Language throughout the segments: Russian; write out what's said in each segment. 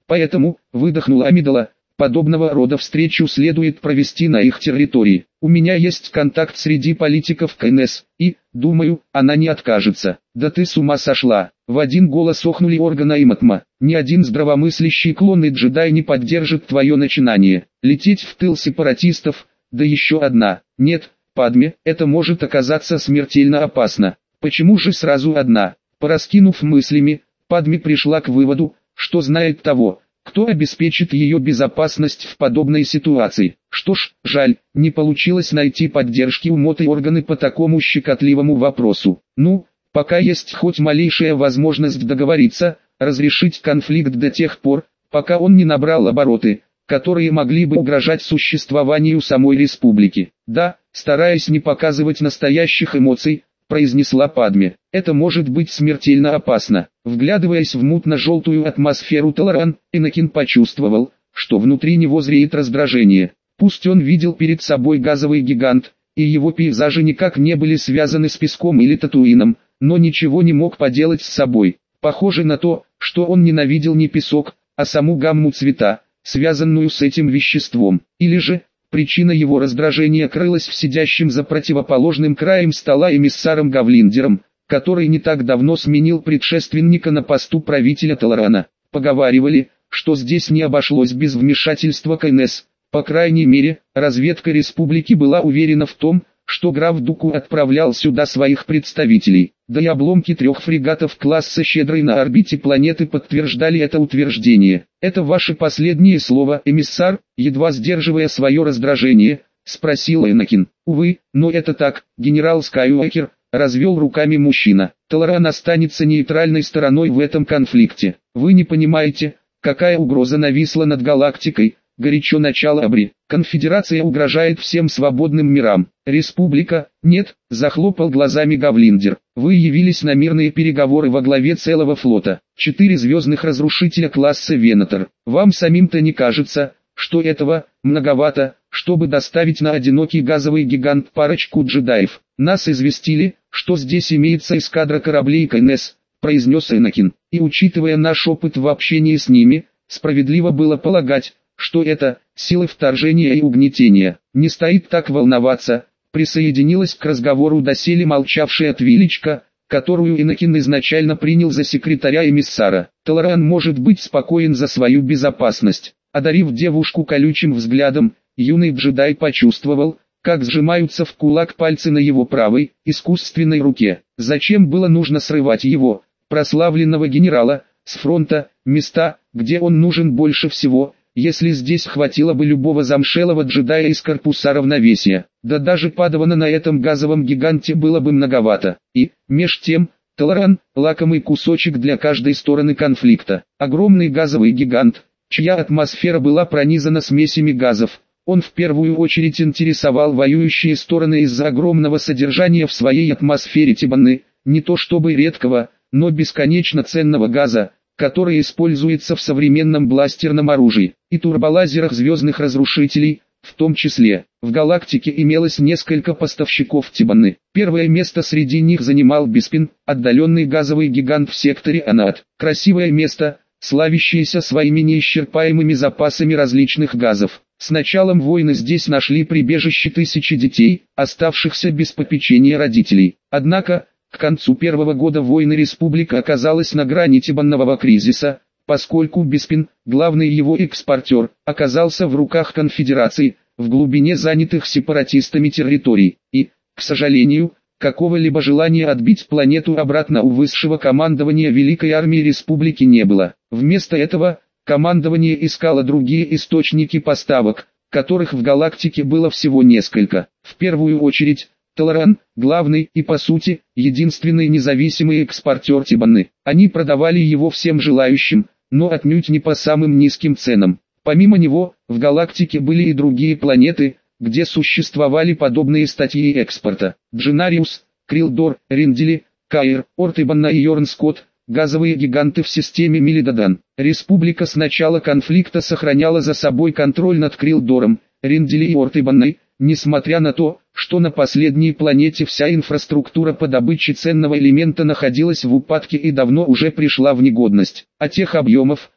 Поэтому, выдохнула Амидала, подобного рода встречу следует провести на их территории. У меня есть контакт среди политиков КНС, и, думаю, она не откажется. Да ты с ума сошла. В один голос охнули Органа и Матма. Ни один здравомыслящий клонный джедай не поддержит твое начинание. Лететь в тыл сепаратистов, да еще одна. Нет, Падме, это может оказаться смертельно опасно. Почему же сразу одна? Пораскинув мыслями, Падме пришла к выводу, что знает того, кто обеспечит ее безопасность в подобной ситуации. Что ж, жаль, не получилось найти поддержки у Моты Органы по такому щекотливому вопросу. Ну, пока есть хоть малейшая возможность договориться, разрешить конфликт до тех пор, пока он не набрал обороты, которые могли бы угрожать существованию самой республики. Да, стараясь не показывать настоящих эмоций, произнесла Падме. Это может быть смертельно опасно. Вглядываясь в мутно-желтую атмосферу Таларан, Энакин почувствовал, что внутри него зреет раздражение. Пусть он видел перед собой газовый гигант, и его пейзажи никак не были связаны с песком или Татуином, но ничего не мог поделать с собой. Похоже на то, что он ненавидел не песок, а саму гамму цвета, связанную с этим веществом. Или же, причина его раздражения крылась в сидящем за противоположным краем стола эмиссаром Гавлиндером, который не так давно сменил предшественника на посту правителя Таларана. Поговаривали, что здесь не обошлось без вмешательства КНС. По крайней мере, разведка республики была уверена в том, что граф Дуку отправлял сюда своих представителей. Да и обломки 3 фрегатов класса «Щедрый» на орбите планеты подтверждали это утверждение. «Это ваше последнее слово, эмиссар?» Едва сдерживая свое раздражение, спросил Энакин. «Увы, но это так, генерал Скайуокер», развел руками мужчина. «Таларан останется нейтральной стороной в этом конфликте. Вы не понимаете, какая угроза нависла над галактикой», горячо начала Абри. «Конфедерация угрожает всем свободным мирам. Республика, нет», захлопал глазами Гавлиндер. «Вы явились на мирные переговоры во главе целого флота. 4 звездных разрушителя класса Венатор. Вам самим-то не кажется, что этого многовато, чтобы доставить на одинокий газовый гигант парочку джедаев? Нас известили, что здесь имеется эскадра кораблей КНС», произнес Энакин. «И учитывая наш опыт в общении с ними, справедливо было полагать, что это силы вторжения и угнетения. Не стоит так волноваться», присоединилась к разговору доселе молчавшая Твилечка, которую Энакин изначально принял за секретаря эмиссара. «Таларан может быть спокоен за свою безопасность». Одарив девушку колючим взглядом, юный джедай почувствовал, как сжимаются в кулак пальцы на его правой, искусственной руке. Зачем было нужно срывать его, прославленного генерала, с фронта, места, где он нужен больше всего, если здесь хватило бы любого замшелого джедая из корпуса равновесия? Да даже падавана на этом газовом гиганте было бы многовато. И, меж тем, Таларан – лакомый кусочек для каждой стороны конфликта. Огромный газовый гигант, чья атмосфера была пронизана смесями газов. Он в первую очередь интересовал воюющие стороны из-за огромного содержания в своей атмосфере тибаны, не то чтобы редкого, но бесконечно ценного газа, который используется в современном бластерном оружии и турболазерах звездных разрушителей, в том числе. В галактике имелось несколько поставщиков тибаны. Первое место среди них занимал Беспин, отдаленный газовый гигант в секторе Анат. Красивое место, славящееся своими неисчерпаемыми запасами различных газов. С началом войны здесь нашли прибежище тысячи детей, оставшихся без попечения родителей. Однако, к концу первого года войны республика оказалась на грани тибаннового кризиса, поскольку Беспин, главный его экспортер, оказался в руках конфедерации, в глубине занятых сепаратистами территорий, и, к сожалению, какого-либо желания отбить планету обратно у высшего командования Великой Армии Республики не было. Вместо этого, командование искало другие источники поставок, которых в галактике было всего несколько. В первую очередь, Таларан, главный и по сути, единственный независимый экспортер тибаны. Они продавали его всем желающим, но отнюдь не по самым низким ценам. Помимо него, в галактике были и другие планеты, где существовали подобные статьи экспорта. Дженариус, Крилдор, Риндели, Каир, Ортибанна и Йорнскот, газовые гиганты в системе Милидадан. Республика с начала конфликта сохраняла за собой контроль над Крилдором, Риндели и Ортибанной, несмотря на то, что на последней планете вся инфраструктура по добыче ценного элемента находилась в упадке и давно уже пришла в негодность. А тех объемов,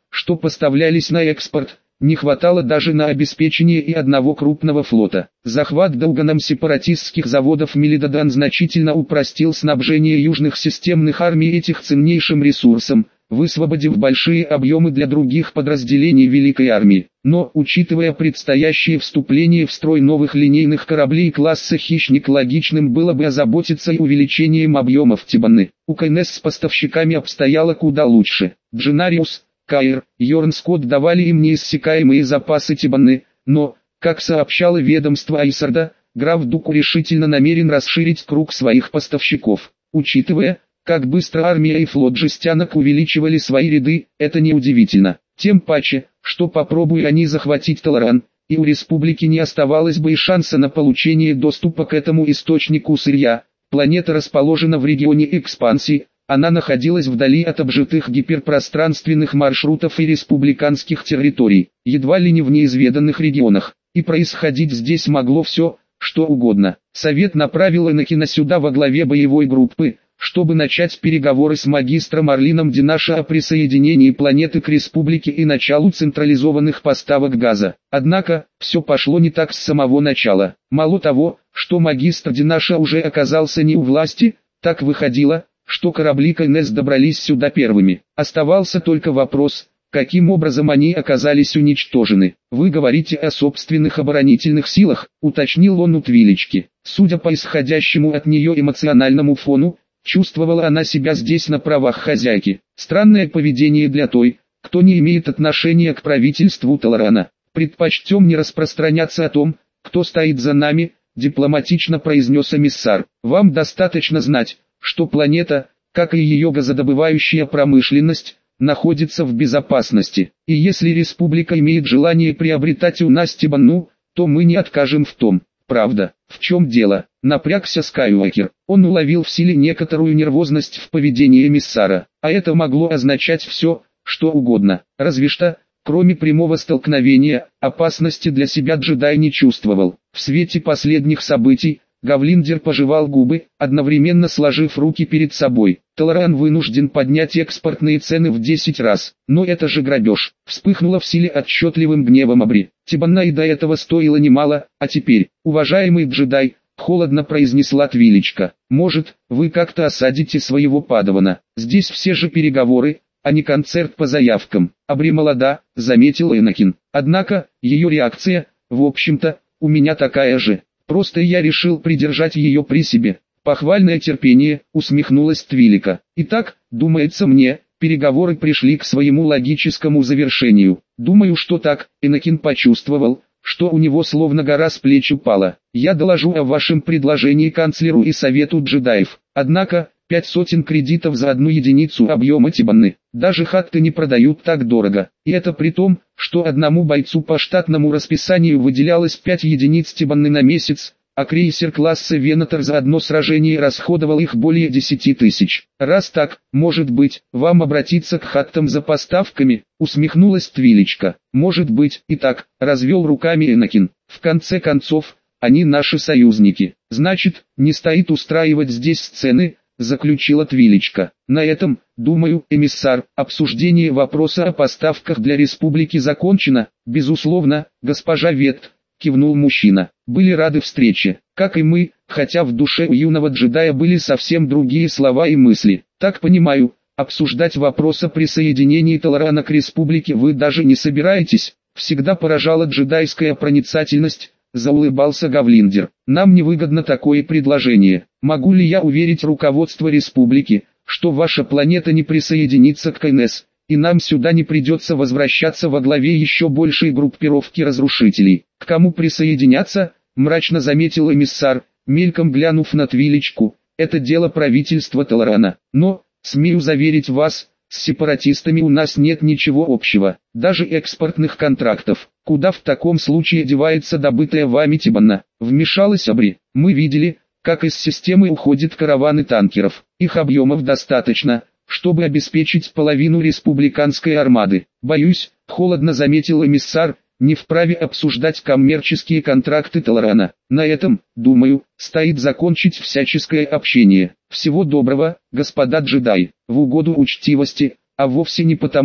что поставлялись на экспорт, не хватало даже на обеспечение и одного крупного флота. Захват Долганом сепаратистских заводов Мелидодан значительно упростил снабжение южных системных армий этих ценнейшим ресурсом, высвободив большие объемы для других подразделений Великой армии. Но, учитывая предстоящее вступление в строй новых линейных кораблей класса «Хищник», логичным было бы озаботиться и увеличением объемов Тибаны. У КНС с поставщиками обстояло куда лучше. Дженариус, Каир, Йорн Скотт давали им неиссякаемые запасы Тибаны, но, как сообщало ведомство Айсарда, граф Дуку решительно намерен расширить круг своих поставщиков. Учитывая, как быстро армия и флот жестянок увеличивали свои ряды, это неудивительно. Тем паче, что попробуя они захватить Толаран, и у республики не оставалось бы и шанса на получение доступа к этому источнику сырья. Планета расположена в регионе экспансии, она находилась вдали от обжитых гиперпространственных маршрутов и республиканских территорий, едва ли не в неизведанных регионах, и происходить здесь могло все, что угодно. Совет направил Энакина сюда во главе боевой группы, чтобы начать переговоры с магистром Орлином Динаша о присоединении планеты к республике и началу централизованных поставок газа. Однако, все пошло не так с самого начала. Мало того, что магистр Динаша уже оказался не у власти, так выходило, что корабли КНС добрались сюда первыми. Оставался только вопрос, каким образом они оказались уничтожены. «Вы говорите о собственных оборонительных силах», — уточнил он у Твилечки. Судя по исходящему от нее эмоциональному фону, чувствовала она себя здесь на правах хозяйки. Странное поведение для той, кто не имеет отношения к правительству Толарана. «Предпочтем не распространяться о том, кто стоит за нами», — дипломатично произнес эмиссар. «Вам достаточно знать, что планета, как и ее газодобывающая промышленность, находится в безопасности. И если республика имеет желание приобретать у нас Тибану, то мы не откажем в том». «Правда, в чем дело?» — напрягся Скайуокер. Он уловил в силе некоторую нервозность в поведении эмиссара, а это могло означать все, что угодно. Разве что, кроме прямого столкновения, опасности для себя джедай не чувствовал. В свете последних событий, Гавлиндер пожевал губы, одновременно сложив руки перед собой. Толаран вынужден поднять экспортные цены в 10 раз. Но это же грабеж. Вспыхнула в силе отчетливым гневом Абри. Тибана и до этого стоило немало, а теперь, уважаемый джедай, холодно произнесла Твилечка. Может, вы как-то осадите своего падавана. Здесь все же переговоры, а не концерт по заявкам. Абри молода, заметил Энакин. Однако, ее реакция, в общем-то, у меня такая же. Просто я решил придержать ее при себе. Похвальное терпение, усмехнулась Твилика. Итак, думается мне, переговоры пришли к своему логическому завершению. Думаю, что так. Энакин почувствовал, что у него словно гора с плеч упала. Я доложу о вашем предложении канцлеру и совету джедаев. Однако, 500 кредитов за одну единицу объема Тибаны. Даже хатты не продают так дорого. И это при том, что одному бойцу по штатному расписанию выделялось 5 единиц Тибаны на месяц, а крейсер класса Венатор за одно сражение расходовал их более 10 тысяч. Раз так, может быть, вам обратиться к хаттам за поставками, усмехнулась Твилечка. Может быть, и так, развел руками Энакин. В конце концов, они наши союзники. Значит, не стоит устраивать здесь сцены, заключила Твилечка. На этом, думаю, эмиссар, обсуждение вопроса о поставках для республики закончено. Безусловно, госпожа Вет, кивнул мужчина. Были рады встрече, как и мы, хотя в душе у юного джедая были совсем другие слова и мысли. Так понимаю, обсуждать вопрос о присоединении Толарана к республике вы даже не собираетесь? Всегда поражала джедайская проницательность, заулыбался Гавлиндер. Нам невыгодно такое предложение. Могу ли я уверить руководство республики, что ваша планета не присоединится к КНС, и нам сюда не придется возвращаться во главе еще большей группировки разрушителей? К кому присоединяться? Мрачно заметил эмиссар, мельком глянув на Твилечку. Это дело правительства Толарана. Но, смею заверить вас, с сепаратистами у нас нет ничего общего, даже экспортных контрактов. Куда в таком случае девается добытая вами Тибана? Вмешалась Абри. Мы видели, как из системы уходят караваны танкеров. Их объемов достаточно, чтобы обеспечить половину республиканской армады. Боюсь, холодно заметил эмиссар, не вправе обсуждать коммерческие контракты Толарана. На этом, думаю, стоит закончить всяческое общение. Всего доброго, господа джедаи. В угоду учтивости, а вовсе не потому,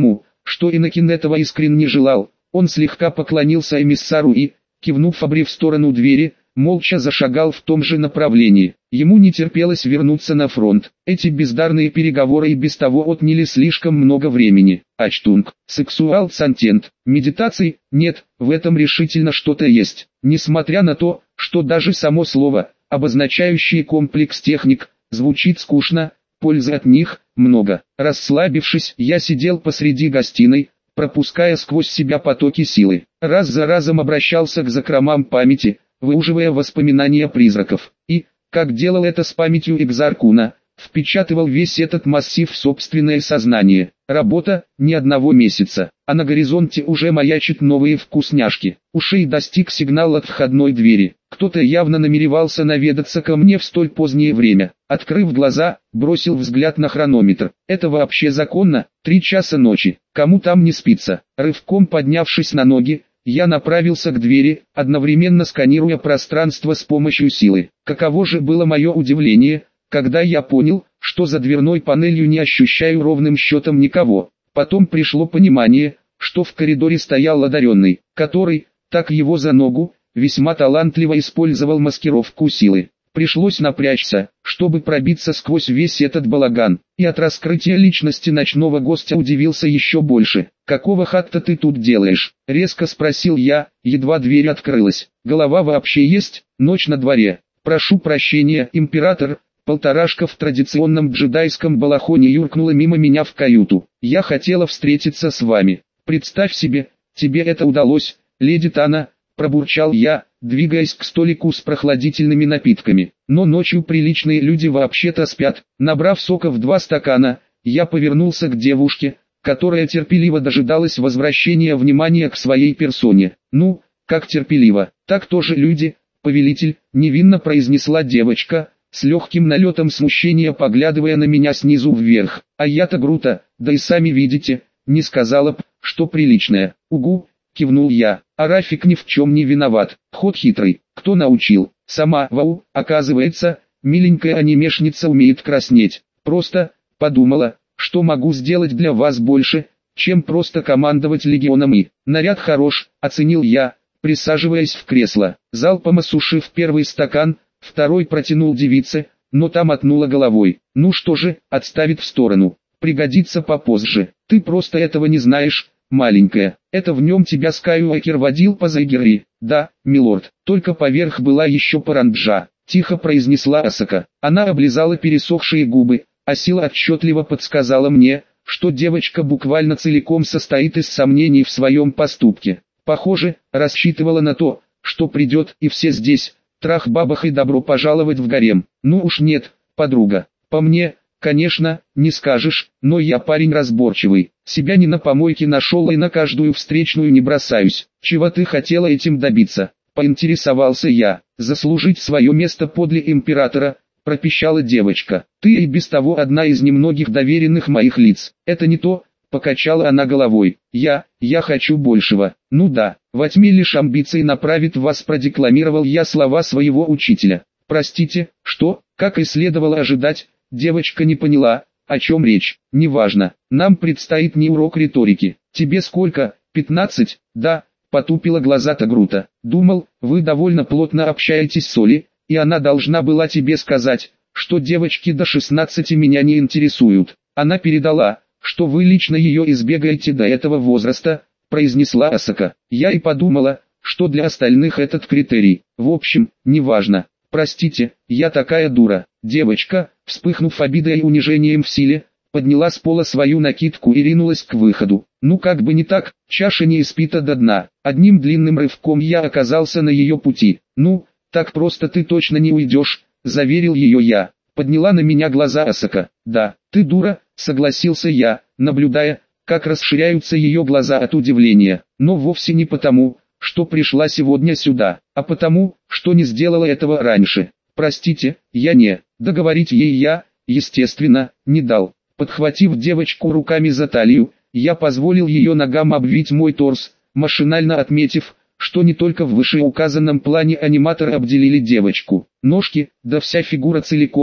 что Иннокен этого искренне желал. Он слегка поклонился эмиссару и, кивнув Абри в сторону двери, молча зашагал в том же направлении. Ему не терпелось вернуться на фронт. Эти бездарные переговоры и без того отняли слишком много времени. Ачтунг, сексуал сантент, медитации, нет, в этом решительно что-то есть. Несмотря на то, что даже само слово, обозначающее комплекс техник, звучит скучно, пользы от них много. Расслабившись, я сидел посреди гостиной, пропуская сквозь себя потоки силы. Раз за разом обращался к закромам памяти, выуживая воспоминания призраков, и, как делал это с памятью Экзаркуна, впечатывал весь этот массив в собственное сознание. Работа не одного месяца, а на горизонте уже маячат новые вкусняшки. Ушей достиг сигнал от входной двери. Кто-то явно намеревался наведаться ко мне в столь позднее время. Открыв глаза, бросил взгляд на хронометр. Это вообще законно? 3 часа ночи. Кому там не спится? Рывком поднявшись на ноги, я направился к двери, одновременно сканируя пространство с помощью силы. Каково же было мое удивление, когда я понял, что за дверной панелью не ощущаю ровным счетом никого. Потом пришло понимание, что в коридоре стоял одаренный, который, так его за ногу, весьма талантливо использовал маскировку силы. Пришлось напрячься, чтобы пробиться сквозь весь этот балаган, и от раскрытия личности ночного гостя удивился еще больше. «Какого хатта ты тут делаешь?» — резко спросил я, едва дверь открылась. «Голова вообще есть? Ночь на дворе. Прошу прощения, император». Полторашка в традиционном джедайском балахоне юркнула мимо меня в каюту. «Я хотела встретиться с вами. Представь себе, тебе это удалось, леди Тана», — пробурчал я, двигаясь к столику с прохладительными напитками. «Но ночью приличные люди вообще-то спят». Набрав сока в 2 стакана, я повернулся к девушке, которая терпеливо дожидалась возвращения внимания к своей персоне. «Ну, как терпеливо, так тоже люди, повелитель», — невинно произнесла девочка, с легким налетом смущения поглядывая на меня снизу вверх. «А я-то Грута, да и сами видите, не сказала б, что приличная». «Угу», — кивнул я, — «а Рафик ни в чем не виноват. Ход хитрый, кто научил?» «Сама, вау, оказывается, миленькая анимешница умеет краснеть. Просто, подумала, что могу сделать для вас больше, чем просто командовать легионом и...» «Наряд хорош», — оценил я, присаживаясь в кресло. Залпом осушив первый стакан, второй протянул девице, но та мотнула головой. «Ну что же, отставит в сторону. Пригодится попозже. Ты просто этого не знаешь, маленькая. Это в нем тебя Скайуокер водил по Зайгерри». «Да, милорд, только поверх была еще паранджа», — тихо произнесла Асака. Она облизала пересохшие губы, а сила отчетливо подсказала мне, что девочка буквально целиком состоит из сомнений в своем поступке. Похоже, рассчитывала на то, что придет и все здесь. Трах-бабах и добро пожаловать в гарем. Ну уж нет, подруга. По мне, конечно, не скажешь, но я парень разборчивый. Себя не на помойке нашел и на каждую встречную не бросаюсь. Чего ты хотела этим добиться? Поинтересовался я. Заслужить свое место подле императора, пропищала девочка. Ты и без того одна из немногих доверенных моих лиц. Это не то, покачала она головой. Я хочу большего. Ну да, во тьме лишь амбиции направит вас, продекламировал я слова своего учителя. Простите, что, как и следовало ожидать, девочка не поняла, о чем речь. Неважно, нам предстоит не урок риторики. Тебе сколько, 15? Да, потупила глаза-то Грута. Думал, вы довольно плотно общаетесь с Оли, и она должна была тебе сказать, что девочки до 16 меня не интересуют. Она передала, что вы лично ее избегаете до этого возраста, произнесла Асака. Я и подумала, что для остальных этот критерий. В общем, неважно. Простите, я такая дура. Девочка, вспыхнув обидой и унижением в силе, подняла с пола свою накидку и ринулась к выходу. Ну как бы не так, чаша не испита до дна. Одним длинным рывком я оказался на ее пути. Ну, так просто ты точно не уйдешь, заверил ее я. Подняла на меня глаза Асака. Да, ты дура, согласился я, наблюдая, как расширяются ее глаза от удивления. Но вовсе не потому, что пришла сегодня сюда, а потому, что не сделала этого раньше. Простите, я не. Договорить ей я, естественно, не дал. Подхватив девочку руками за талию, я позволил ее ногам обвить мой торс, машинально отметив, что не только в вышеуказанном плане аниматоры обделили девочку. Ножки, да вся фигура целиком,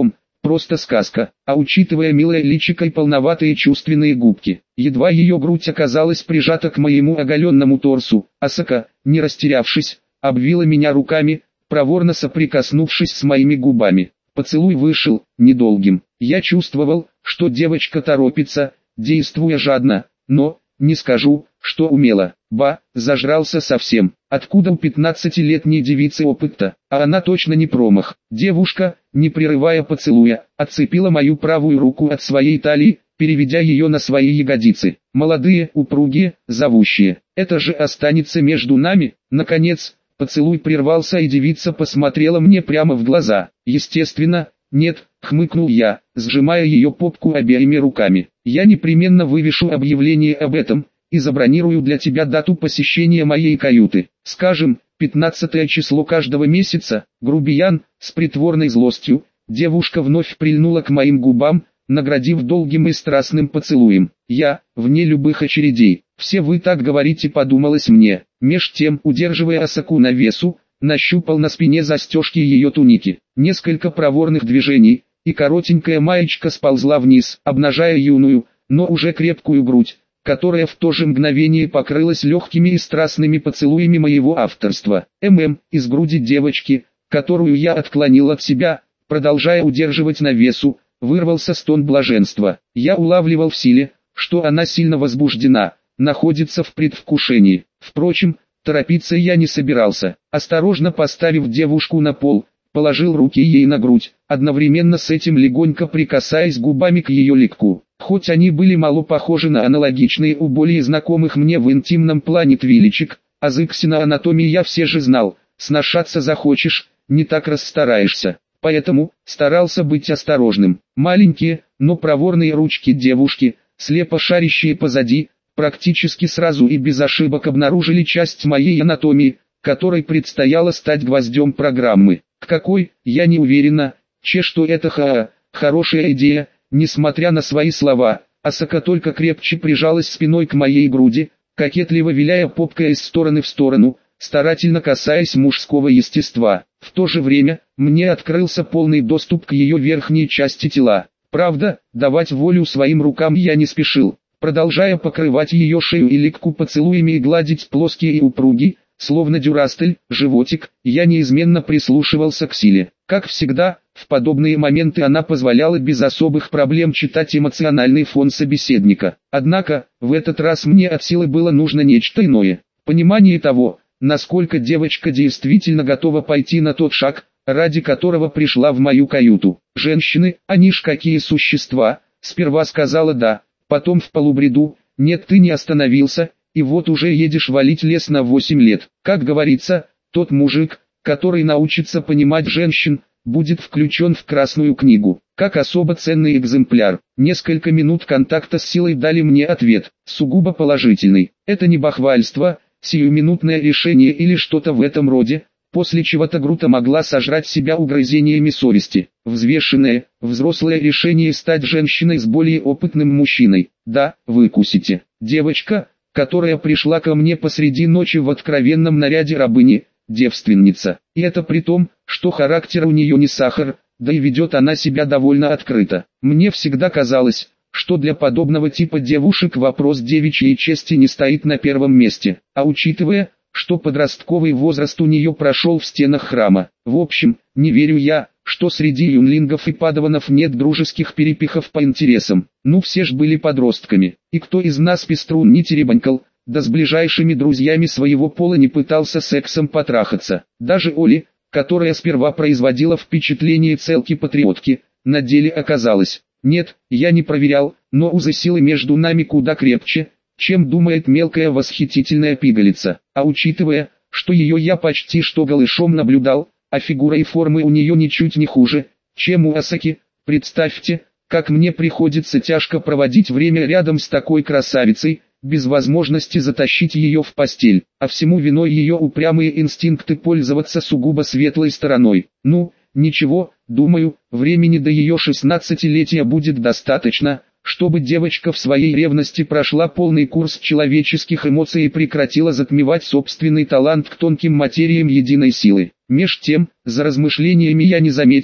просто сказка, а учитывая милое личико и полноватые чувственные губки, едва ее грудь оказалась прижата к моему оголенному торсу, Асака, не растерявшись, обвила меня руками, проворно соприкоснувшись с моими губами. Поцелуй вышел недолгим. Я чувствовал, что девочка торопится, действуя жадно, но, не скажу, что умело. Зажрался совсем. Откуда у 15-летней девицы опыт-то? А она точно не промах. Девушка, не прерывая поцелуя, отцепила мою правую руку от своей талии, переведя ее на свои ягодицы. Молодые, упругие, зовущие. Это же останется между нами. Наконец, поцелуй прервался и девица посмотрела мне прямо в глаза. Естественно, нет, хмыкнул я, сжимая ее попку обеими руками. Я непременно вывешу объявление об этом и забронирую для тебя дату посещения моей каюты. Скажем, 15 число каждого месяца. Грубиян, с притворной злостью, девушка вновь прильнула к моим губам, наградив долгим и страстным поцелуем. Я, вне любых очередей. Все вы так говорите, подумалось мне. Меж тем, удерживая Асаку на весу, нащупал на спине застежки ее туники. Несколько проворных движений, и коротенькая маечка сползла вниз, обнажая юную, но уже крепкую грудь, которая в то же мгновение покрылась легкими и страстными поцелуями моего авторства. Из груди девочки, которую я отклонил от себя, продолжая удерживать на весу, вырвался стон блаженства. Я улавливал в силе, что она сильно возбуждена, находится в предвкушении. Впрочем, торопиться я не собирался. Осторожно поставив девушку на пол, положил руки ей на грудь, одновременно с этим легонько прикасаясь губами к ее легку. Хоть они были мало похожи на аналогичные у более знакомых мне в интимном плане твиличек, азы ксеноанатомии я все же знал, сношаться захочешь, не так расстараешься. Поэтому старался быть осторожным. Маленькие, но проворные ручки девушки, слепо шарящие позади, практически сразу и без ошибок обнаружили часть моей анатомии, которой предстояло стать гвоздем программы. К какой, я не уверена, что это хорошая идея. Несмотря на свои слова, Асака только крепче прижалась спиной к моей груди, кокетливо виляя попкой из стороны в сторону, старательно касаясь мужского естества. В то же время, мне открылся полный доступ к ее верхней части тела. Правда, давать волю своим рукам я не спешил, продолжая покрывать ее шею и легку поцелуями и гладить плоские и упругие, словно дюрастель, животик, я неизменно прислушивался к силе. Как всегда, в подобные моменты она позволяла без особых проблем читать эмоциональный фон собеседника. Однако, в этот раз мне от силы было нужно нечто иное. Понимание того, насколько девочка действительно готова пойти на тот шаг, ради которого пришла в мою каюту. Женщины, они ж какие существа, сперва сказала да, потом в полубреду, нет, ты не остановился, и вот уже едешь валить лес на 8 лет. Как говорится, тот мужик, который научится понимать женщин, будет включен в Красную книгу, как особо ценный экземпляр. Несколько минут контакта с силой дали мне ответ, сугубо положительный. Это не бахвальство, сиюминутное решение или что-то в этом роде, после чего Тагрута могла сожрать себя угрызениями совести. Взвешенное, взрослое решение стать женщиной с более опытным мужчиной. Да, выкусите. Девочка, которая пришла ко мне посреди ночи в откровенном наряде рабыни, девственница. И это при том, что характер у нее не сахар, да и ведет она себя довольно открыто. Мне всегда казалось, что для подобного типа девушек вопрос девичьей чести не стоит на первом месте, а учитывая, что подростковый возраст у нее прошел в стенах храма. В общем, не верю я, что среди юнлингов и падаванов нет дружеских перепихов по интересам. Ну все ж были подростками, и кто из нас пеструн не теребанькал, да с ближайшими друзьями своего пола не пытался сексом потрахаться. Даже Оли, которая сперва производила впечатление целки-патриотки, на деле оказалось. Нет, я не проверял, но узы силы между нами куда крепче, чем думает мелкая восхитительная пигалица. А учитывая, что ее я почти что голышом наблюдал, а фигура и формы у нее ничуть не хуже, чем у Асаки, представьте, как мне приходится тяжко проводить время рядом с такой красавицей, без возможности затащить ее в постель, а всему виной ее упрямые инстинкты пользоваться сугубо светлой стороной. Ну, ничего, думаю, времени до ее 16-летия будет достаточно, чтобы девочка в своей ревности прошла полный курс человеческих эмоций и прекратила затмевать собственный талант к тонким материям единой силы. Меж тем, за размышлениями я не заметил,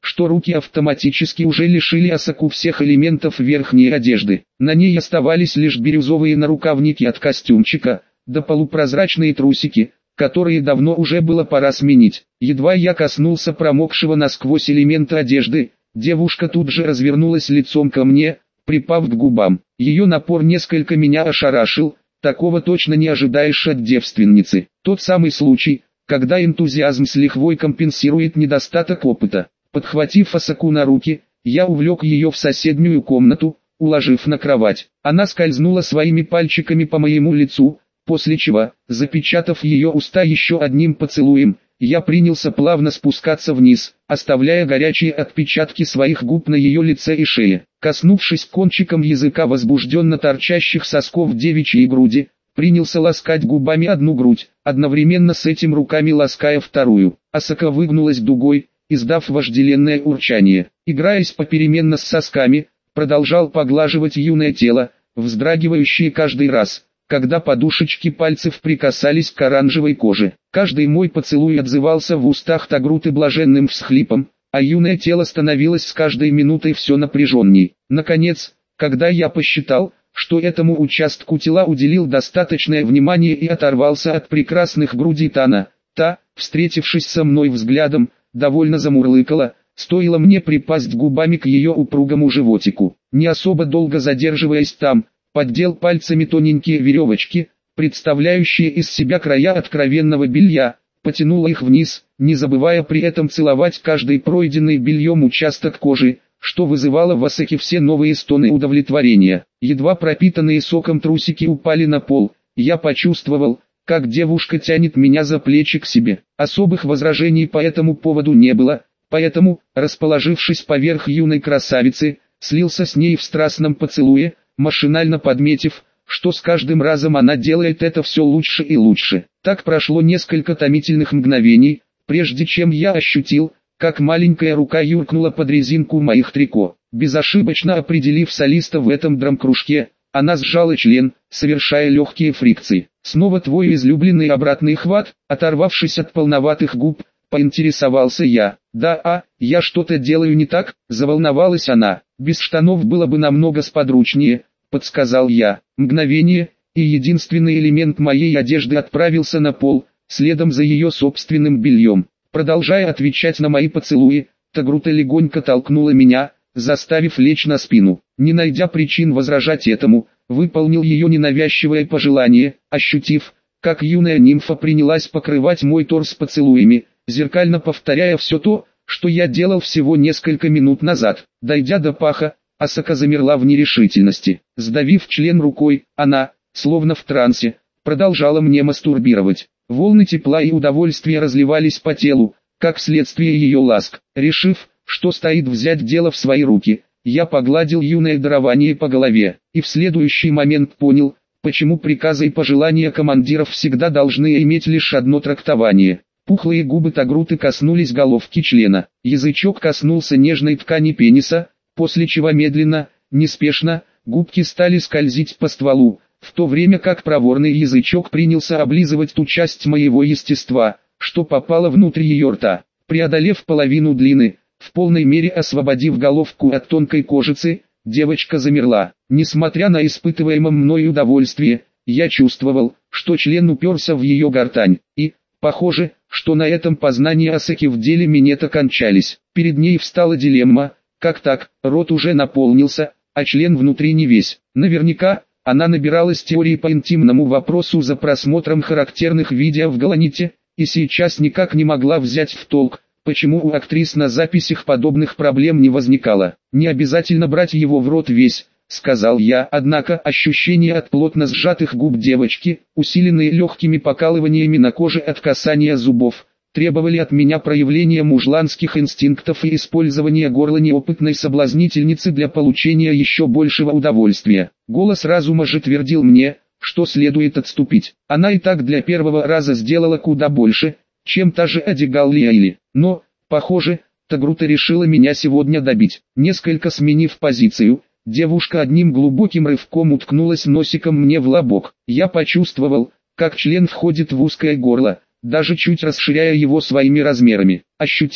что руки автоматически уже лишили Асаку всех элементов верхней одежды. На ней оставались лишь бирюзовые нарукавники от костюмчика, да полупрозрачные трусики, которые давно уже было пора сменить. Едва я коснулся промокшего насквозь элемента одежды, девушка тут же развернулась лицом ко мне, припав к губам. Ее напор несколько меня ошарашил, такого точно не ожидаешь от девственницы. Тот самый случай, когда энтузиазм с лихвой компенсирует недостаток опыта. Подхватив Асаку на руки, я увлек ее в соседнюю комнату, уложив на кровать. Она скользнула своими пальчиками по моему лицу, после чего, запечатав ее уста еще одним поцелуем, я принялся плавно спускаться вниз, оставляя горячие отпечатки своих губ на ее лице и шее. Коснувшись кончиком языка возбужденно торчащих сосков девичьей груди, принялся ласкать губами одну грудь, одновременно с этим руками лаская вторую. Асака выгнулась дугой, издав вожделенное урчание. Играясь попеременно с сосками, продолжал поглаживать юное тело, вздрагивающее каждый раз, когда подушечки пальцев прикасались к оранжевой коже. Каждый мой поцелуй отзывался в устах Тагруты блаженным всхлипом, а юное тело становилось с каждой минутой все напряженней. Наконец, когда я посчитал, что этому участку тела уделил достаточное внимание и оторвался от прекрасных грудей Тана, та, встретившись со мной взглядом, довольно замурлыкала, стоило мне припасть губами к ее упругому животику. Не особо долго задерживаясь там, поддел пальцами тоненькие веревочки, представляющие из себя края откровенного белья, потянула их вниз, не забывая при этом целовать каждый пройденный бельем участок кожи, что вызывало в Асаке все новые стоны удовлетворения. Едва пропитанные соком трусики упали на пол, я почувствовал, как девушка тянет меня за плечи к себе. Особых возражений по этому поводу не было, поэтому, расположившись поверх юной красавицы, слился с ней в страстном поцелуе, машинально подметив, что с каждым разом она делает это все лучше и лучше. Так прошло несколько томительных мгновений, прежде чем я ощутил, как маленькая рука юркнула под резинку моих трико. Безошибочно определив солиста в этом драм-кружке, она сжала член, совершая легкие фрикции. «Снова твой излюбленный обратный хват?» Оторвавшись от полноватых губ, поинтересовался я. «Да, я что-то делаю не так?» Заволновалась она. «Без штанов было бы намного сподручнее», подсказал я. Мгновение, и единственный элемент моей одежды отправился на пол, следом за ее собственным бельем. Продолжая отвечать на мои поцелуи, Тагрута легонько толкнула меня, заставив лечь на спину. Не найдя причин возражать этому, выполнил ее ненавязчивое пожелание, ощутив, как юная нимфа принялась покрывать мой торс поцелуями, зеркально повторяя все то, что я делал всего несколько минут назад. Дойдя до паха, Асака замерла в нерешительности. Сдавив член рукой, она, словно в трансе, продолжала мне мастурбировать. Волны тепла и удовольствия разливались по телу, как следствие ее ласк. Решив, что стоит взять дело в свои руки, я погладил юное дарование по голове, и в следующий момент понял, почему приказы и пожелания командиров всегда должны иметь лишь одно трактование. Пухлые губы Тагруты коснулись головки члена, язычок коснулся нежной ткани пениса, после чего медленно, неспешно, губки стали скользить по стволу, в то время как проворный язычок принялся облизывать ту часть моего естества, что попало внутрь ее рта. Преодолев половину длины, в полной мере освободив головку от тонкой кожицы, девочка замерла. Несмотря на испытываемое мной удовольствие, я чувствовал, что член уперся в ее гортань, и, похоже, что на этом познания Асаки в деле минета кончались. Перед ней встала дилемма: как так, рот уже наполнился, а член внутри не весь. Наверняка, она набиралась теории по интимному вопросу за просмотром характерных видео в Галаните, и сейчас никак не могла взять в толк, почему у актрис на записях подобных проблем не возникало. «Не обязательно брать его в рот весь», — сказал я, однако ощущения от плотно сжатых губ девочки, усиленные легкими покалываниями на коже от касания зубов, требовали от меня проявления мужланских инстинктов и использования горла неопытной соблазнительницы для получения еще большего удовольствия. Голос разума же твердил мне, что следует отступить. Она и так для первого раза сделала куда больше, чем та же Адигал Лиайли. Но, похоже, Тагрута решила меня сегодня добить. Несколько сменив позицию, девушка одним глубоким рывком уткнулась носиком мне в лобок. Я почувствовал, как член входит в узкое горло, даже чуть расширяя его своими размерами. Ощутил,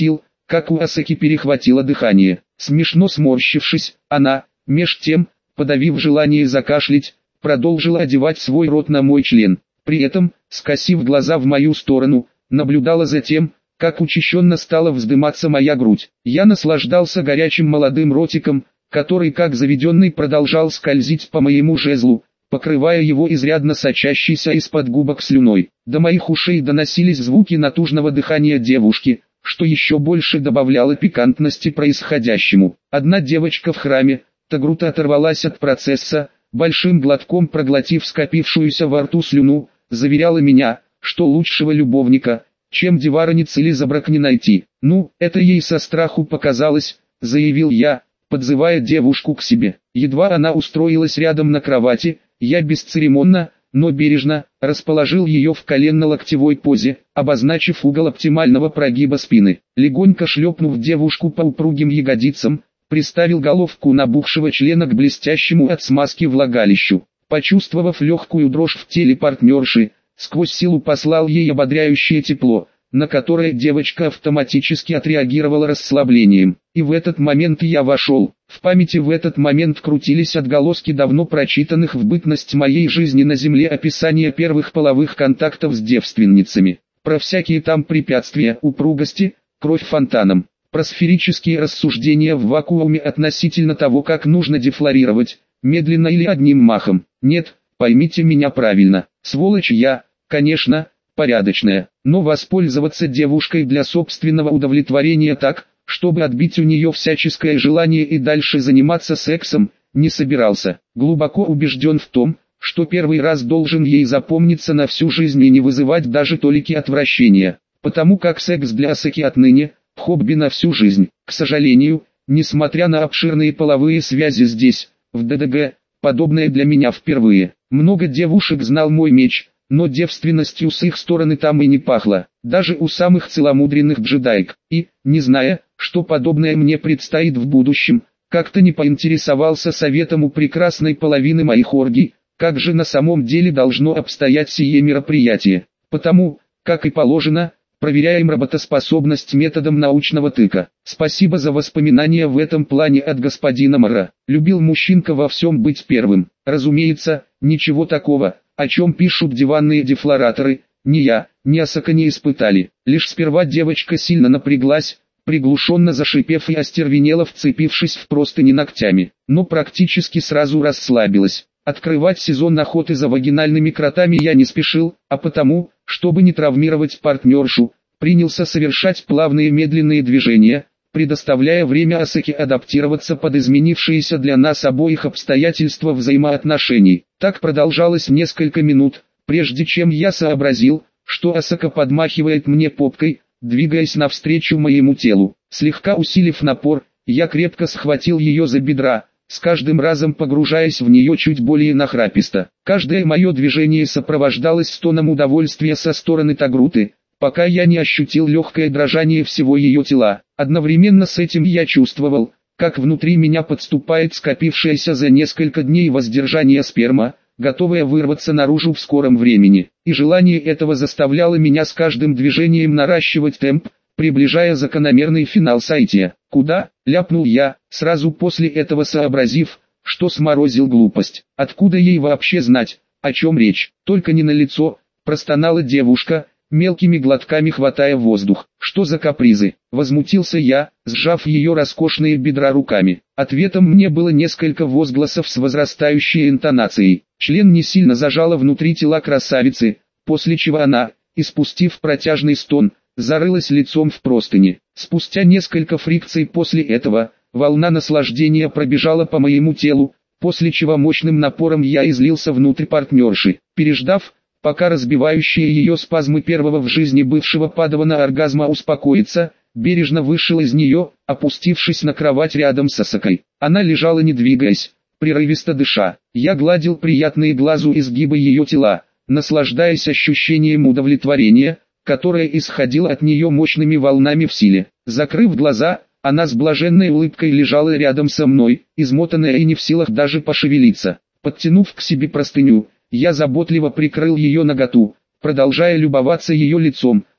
как у Асаки перехватило дыхание. Смешно сморщившись, она, меж тем, подавив желание закашлять, продолжила одевать свой рот на мой член. При этом, скосив глаза в мою сторону, наблюдала за тем, как учащенно стала вздыматься моя грудь. Я наслаждался горячим молодым ротиком, который как заведенный продолжал скользить по моему жезлу, покрывая его изрядно сочащейся из-под губок слюной. До моих ушей доносились звуки натужного дыхания девушки, что еще больше добавляло пикантности происходящему. Одна девочка в храме, Тагрута, оторвалась от процесса, большим глотком проглотив скопившуюся во рту слюну, заверяла меня, что лучшего любовника, чем Деваранец или Забрак, не найти. «Ну, это ей со страху показалось», — заявил я, подзывая девушку к себе. Едва она устроилась рядом на кровати, я бесцеремонно, но бережно, расположил ее в коленно-локтевой позе, обозначив угол оптимального прогиба спины. Легонько шлепнув девушку по упругим ягодицам, приставил головку набухшего члена к блестящему от смазки влагалищу. Почувствовав легкую дрожь в теле партнерши, сквозь силу послал ей ободряющее тепло, на которое девочка автоматически отреагировала расслаблением. И в этот момент я вошел. В памяти в этот момент крутились отголоски давно прочитанных в бытность моей жизни на земле описания первых половых контактов с девственницами. Про всякие там препятствия, упругости, кровь фонтаном. Про сферические рассуждения в вакууме относительно того, как нужно дефлорировать, медленно или одним махом. Нет, поймите меня правильно. Сволочь я, конечно, порядочная, но воспользоваться девушкой для собственного удовлетворения так, чтобы отбить у нее всяческое желание и дальше заниматься сексом, не собирался. Глубоко убежден в том, что первый раз должен ей запомниться на всю жизнь и не вызывать даже толики отвращения, потому как секс для Асаки отныне – хобби на всю жизнь. К сожалению, несмотря на обширные половые связи здесь, в ДДГ, подобное для меня впервые. Много девушек знал мой меч, но девственностью с их стороны там и не пахло, даже у самых целомудренных джедаек. И, не зная, что подобное мне предстоит в будущем, как-то не поинтересовался советом у прекрасной половины моих оргий, как же на самом деле должно обстоять сие мероприятие. Потому, как и положено, проверяем работоспособность методом научного тыка. Спасибо за воспоминания в этом плане от господина Мара. Любил мужчинка во всем быть первым. Разумеется, ничего такого, о чем пишут диванные дефлораторы, ни я, ни Асака не испытали. Лишь сперва девочка сильно напряглась, приглушенно зашипев и остервенела, вцепившись в простыни ногтями, но практически сразу расслабилась. Открывать сезон охоты за вагинальными кротами я не спешил, а потому, чтобы не травмировать партнершу, принялся совершать плавные медленные движения, предоставляя время Асаке адаптироваться под изменившиеся для нас обоих обстоятельства взаимоотношений. Так продолжалось несколько минут, прежде чем я сообразил, что Асака подмахивает мне попкой, двигаясь навстречу моему телу. Слегка усилив напор, я крепко схватил ее за бедра, с каждым разом погружаясь в нее чуть более нахраписто. Каждое мое движение сопровождалось стоном удовольствия со стороны Тагруты, пока я не ощутил легкое дрожание всего ее тела. Одновременно с этим я чувствовал, как внутри меня подступает скопившаяся за несколько дней воздержание сперма, готовая вырваться наружу в скором времени. И желание этого заставляло меня с каждым движением наращивать темп, приближая закономерный финал сайтия. «Куда?» – ляпнул я, сразу после этого сообразив, что сморозил глупость. Откуда ей вообще знать, о чем речь? Только не на лицо, простонала девушка, мелкими глотками хватая воздух. «Что за капризы?» – возмутился я, сжав ее роскошные бедра руками. Ответом мне было несколько возгласов с возрастающей интонацией. Член не сильно зажала внутри тела красавицы, после чего она, испустив протяжный стон, зарылась лицом в простыни. Спустя несколько фрикций после этого, волна наслаждения пробежала по моему телу, после чего мощным напором я излился внутрь партнерши. Переждав, пока разбивающие ее спазмы первого в жизни бывшего падавана оргазма успокоится, бережно вышел из нее, опустившись на кровать рядом с Асакой. Она лежала не двигаясь, прерывисто дыша. Я гладил приятные глазу изгибы ее тела, наслаждаясь ощущением удовлетворения, которое исходило от нее мощными волнами в силе. Закрыв глаза, она с блаженной улыбкой лежала рядом со мной, измотанная и не в силах даже пошевелиться. Подтянув к себе простыню, я заботливо прикрыл ее наготу, продолжая любоваться ее лицом,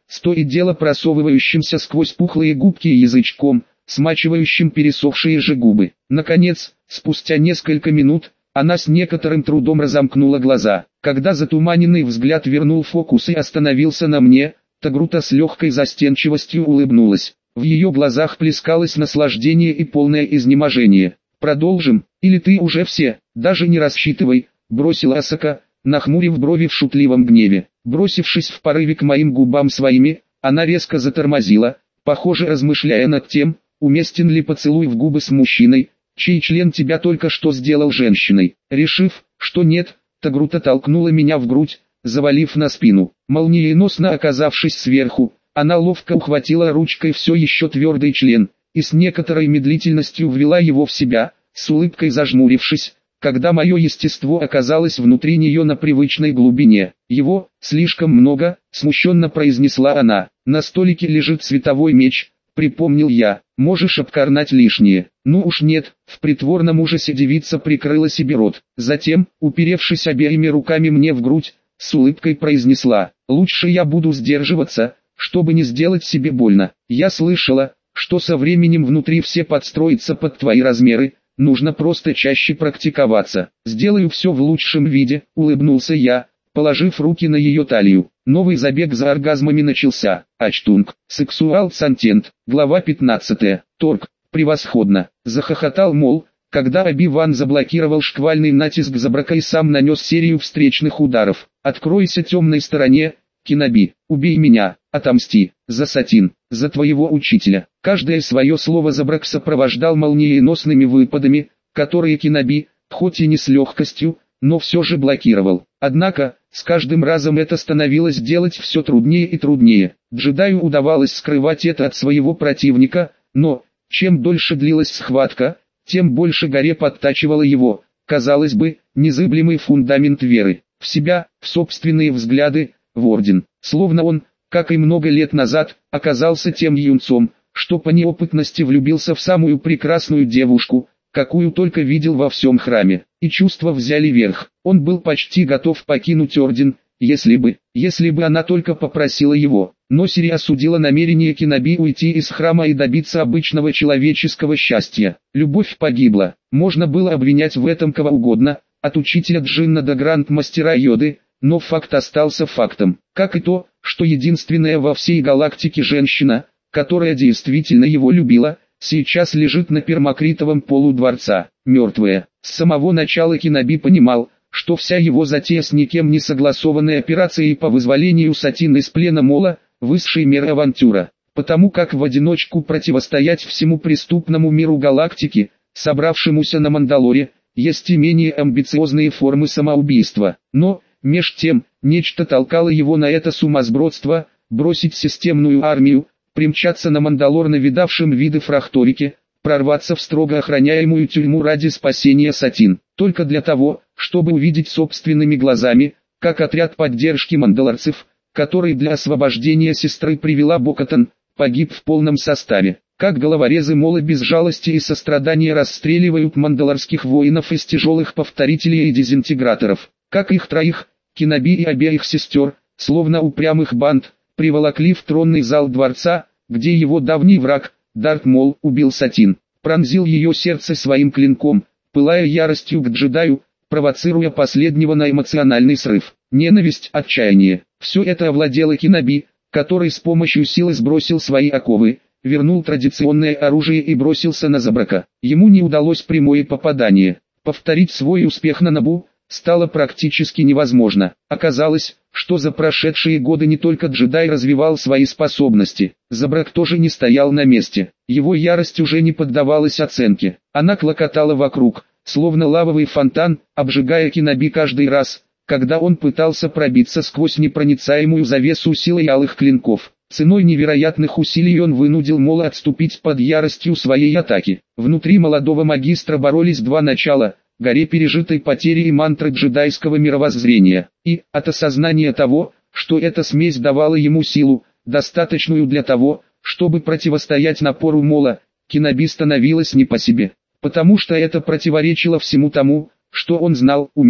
с то и дело просовывающимся сквозь пухлые губки и язычком, смачивающим пересохшие же губы. Наконец, спустя несколько минут, она с некоторым трудом разомкнула глаза. Когда затуманенный взгляд вернул фокус и остановился на мне, Тагрута с легкой застенчивостью улыбнулась. В ее глазах плескалось наслаждение и полное изнеможение. «Продолжим, или ты уже все, даже не рассчитывай», — бросила Асака, нахмурив брови в шутливом гневе. Бросившись в порыве к моим губам своими, она резко затормозила, похоже размышляя над тем, уместен ли поцелуй в губы с мужчиной, чей член тебя только что сделал женщиной. Решив, что нет, Тагрута толкнула меня в грудь, завалив на спину. Молниеносно оказавшись сверху, она ловко ухватила ручкой все еще твердый член, и с некоторой медлительностью ввела его в себя, с улыбкой зажмурившись, когда мое естество оказалось внутри нее на привычной глубине. «Его, слишком много», — смущенно произнесла она. «На столике лежит световой меч», — припомнил я. «Можешь обкорнать лишнее». «Ну уж нет», — в притворном ужасе девица прикрыла себе рот. Затем, уперевшись обеими руками мне в грудь, с улыбкой произнесла: «Лучше я буду сдерживаться, чтобы не сделать себе больно. Я слышала, что со временем внутри все подстроится под твои размеры, нужно просто чаще практиковаться». «Сделаю все в лучшем виде», — улыбнулся я, положив руки на ее талию. Новый забег за оргазмами начался. Ачтунг. Сексуал Сантент. Глава 15. Торг. Превосходно. Захохотал Мол, когда Оби-Ван заблокировал шквальный натиск Забрака и сам нанес серию встречных ударов. «Откройся темной стороне, Киноби, убей меня, отомсти, за Сатин, за твоего учителя». Каждое свое слово Забрак сопровождал молниеносными выпадами, которые Киноби, хоть и не с легкостью, но все же блокировал. Однако, с каждым разом это становилось делать все труднее и труднее. Джедаю удавалось скрывать это от своего противника, но, чем дольше длилась схватка, тем больше горе подтачивало его, казалось бы, незыблемый фундамент веры, в себя, в собственные взгляды, в орден. Словно он, как и много лет назад, оказался тем юнцом, что по неопытности влюбился в самую прекрасную девушку, какую только видел во всем храме, и чувства взяли верх. Он был почти готов покинуть орден, если бы она только попросила его. Но Сири осудила намерение Киноби уйти из храма и добиться обычного человеческого счастья. Любовь погибла. Можно было обвинять в этом кого угодно, от учителя Джинна до гранд-мастера Йоды, но факт остался фактом. Как и то, что единственная во всей галактике женщина, которая действительно его любила, сейчас лежит на пермакритовом полу дворца, мертвая. С самого начала Киноби понимал, что вся его затея с никем не согласованной операцией по вызволению Сатин из плена Мола – высшей меры авантюра, потому как в одиночку противостоять всему преступному миру галактики, собравшемуся на Мандалоре, есть и менее амбициозные формы самоубийства. Но, меж тем, нечто толкало его на это сумасбродство, бросить системную армию, примчаться на Мандалор на видавшем виды фрахторике, прорваться в строго охраняемую тюрьму ради спасения Сатин, только для того, чтобы увидеть собственными глазами, как отряд поддержки мандалорцев, который для освобождения сестры привела Бокатан, погиб в полном составе. Как головорезы Мола без жалости и сострадания расстреливают мандалорских воинов из тяжелых повторителей и дезинтеграторов. Как их троих, Киноби и обеих сестер, словно упрямых банд, приволокли в тронный зал дворца, где его давний враг, Дарт Мол, убил Сатин, пронзил ее сердце своим клинком, пылая яростью к джедаю, провоцируя последнего на эмоциональный срыв. Ненависть, отчаяние. Все это овладело Киноби, который с помощью силы сбросил свои оковы, вернул традиционное оружие и бросился на Забрака. Ему не удалось прямое попадание. Повторить свой успех на Набу стало практически невозможно. Оказалось, что за прошедшие годы не только джедай развивал свои способности, Забрак тоже не стоял на месте. Его ярость уже не поддавалась оценке. Она клокотала вокруг, словно лавовый фонтан, обжигая Киноби каждый раз, когда он пытался пробиться сквозь непроницаемую завесу силы алых клинков. Ценой невероятных усилий он вынудил Мола отступить под яростью своей атаки. Внутри молодого магистра боролись два начала – горе пережитой потери и мантры джедайского мировоззрения. И, от осознания того, что эта смесь давала ему силу, достаточную для того, чтобы противостоять напору Мола, Киноби становилось не по себе. Потому что это противоречило всему тому, что он знал, умел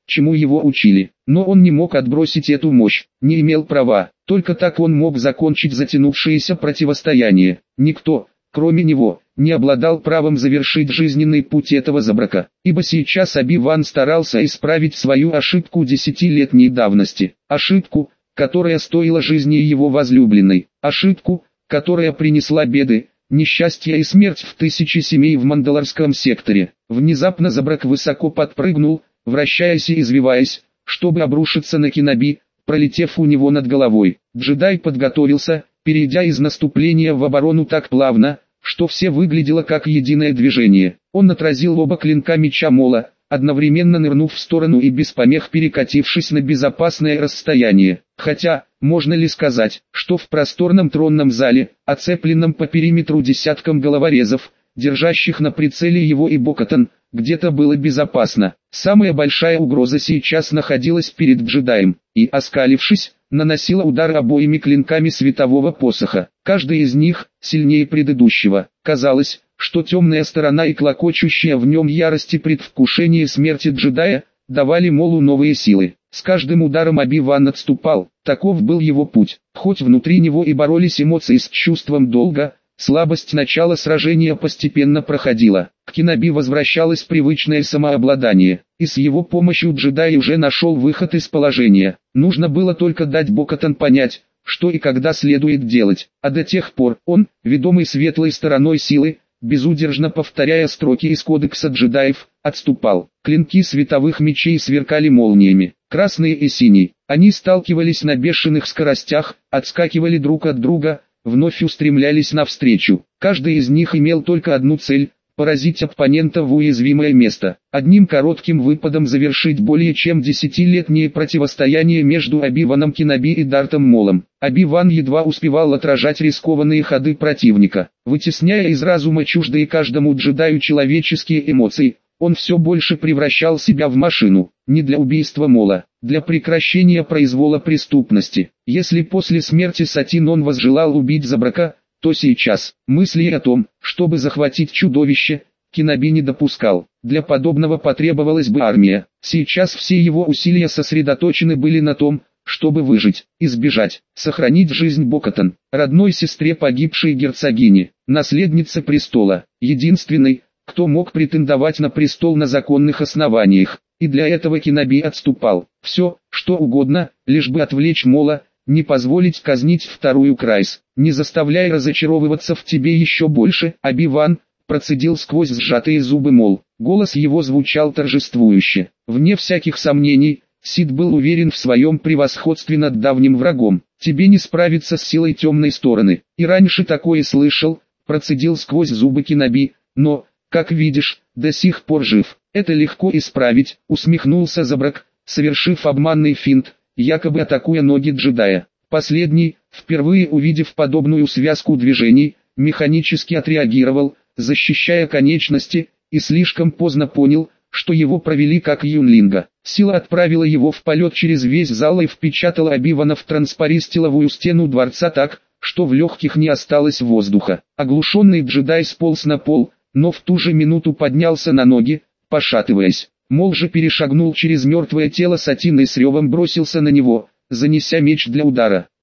чему его учили. Но он не мог отбросить эту мощь, не имел права. Только так он мог закончить затянувшееся противостояние. Никто, кроме него, не обладал правом завершить жизненный путь этого Забрака, ибо сейчас Оби-Ван старался исправить свою ошибку 10-летней давности. Ошибку, которая стоила жизни его возлюбленной. Ошибку, которая принесла беды, несчастье и смерть в 1000 семей в Мандалорском секторе. Внезапно Забрак высоко подпрыгнул, вращаясь и извиваясь, чтобы обрушиться на Киноби, пролетев у него над головой. Джедай подготовился, перейдя из наступления в оборону так плавно, что все выглядело как единое движение. Он отразил оба клинка меча Мола, одновременно нырнув в сторону и без помех перекатившись на безопасное расстояние. Хотя, можно ли сказать, что в просторном тронном зале, оцепленном по периметру десятком головорезов, держащих на прицеле его и Бо-Катан, где-то было безопасно. Самая большая угроза сейчас находилась перед джедаем, и, оскалившись, наносила удар обоими клинками светового посоха. Каждый из них сильнее предыдущего. Казалось, что темная сторона и клокочущая в нем ярость и предвкушение смерти джедая давали Молу новые силы. С каждым ударом Оби-Ван отступал, таков был его путь. Хоть внутри него и боролись эмоции с чувством долга, слабость начала сражения постепенно проходила. К Киноби возвращалось привычное самообладание, и с его помощью джедай уже нашел выход из положения. Нужно было только дать Бо-Катан понять, что и когда следует делать. А до тех пор он, ведомый светлой стороной силы, безудержно повторяя строки из кодекса джедаев, отступал. Клинки световых мечей сверкали молниями, красные и синие. Они сталкивались на бешеных скоростях, отскакивали друг от друга, вновь устремлялись навстречу. Каждый из них имел только одну цель – поразить оппонента в уязвимое место. Одним коротким выпадом завершить более чем 10-летнее противостояние между Оби-Ваном Киноби и Дартом Молом. Оби-Ван едва успевал отражать рискованные ходы противника. Вытесняя из разума чуждые каждому джедаю человеческие эмоции, он все больше превращал себя в машину. Не для убийства Мола, для прекращения произвола преступности. Если после смерти Сатин он возжелал убить Забрака, то сейчас, мысли о том, чтобы захватить чудовище, Киноби не допускал. Для подобного потребовалась бы армия. Сейчас все его усилия сосредоточены были на том, чтобы выжить, избежать, сохранить жизнь Бо-Катан, родной сестре погибшей герцогини, наследнице престола, единственной, кто мог претендовать на престол на законных основаниях. И для этого Киноби отступал. Все, что угодно, лишь бы отвлечь Мола, не позволить казнить вторую Крайс, не заставляй разочаровываться в тебе еще больше. Оби-Ван, процедил сквозь сжатые зубы Мол. Голос его звучал торжествующе. Вне всяких сомнений, Сид был уверен в своем превосходстве над давним врагом. Тебе не справиться с силой темной стороны. И раньше такое слышал, процедил сквозь зубы Киноби, но, как видишь, до сих пор жив. Это легко исправить, усмехнулся Забрак, совершив обманный финт, якобы атакуя ноги джедая. Последний, впервые увидев подобную связку движений, механически отреагировал, защищая конечности, и слишком поздно понял, что его провели как юнлинга. Сила отправила его в полет через весь зал и впечатала Оби-Вана в транспаристиловую стену дворца так, что в легких не осталось воздуха. Оглушенный джедай сполз на пол, но в ту же минуту поднялся на ноги, пошатываясь. Мол же перешагнул через мертвое тело Сатина и с ревом бросился на него, занеся меч для удара.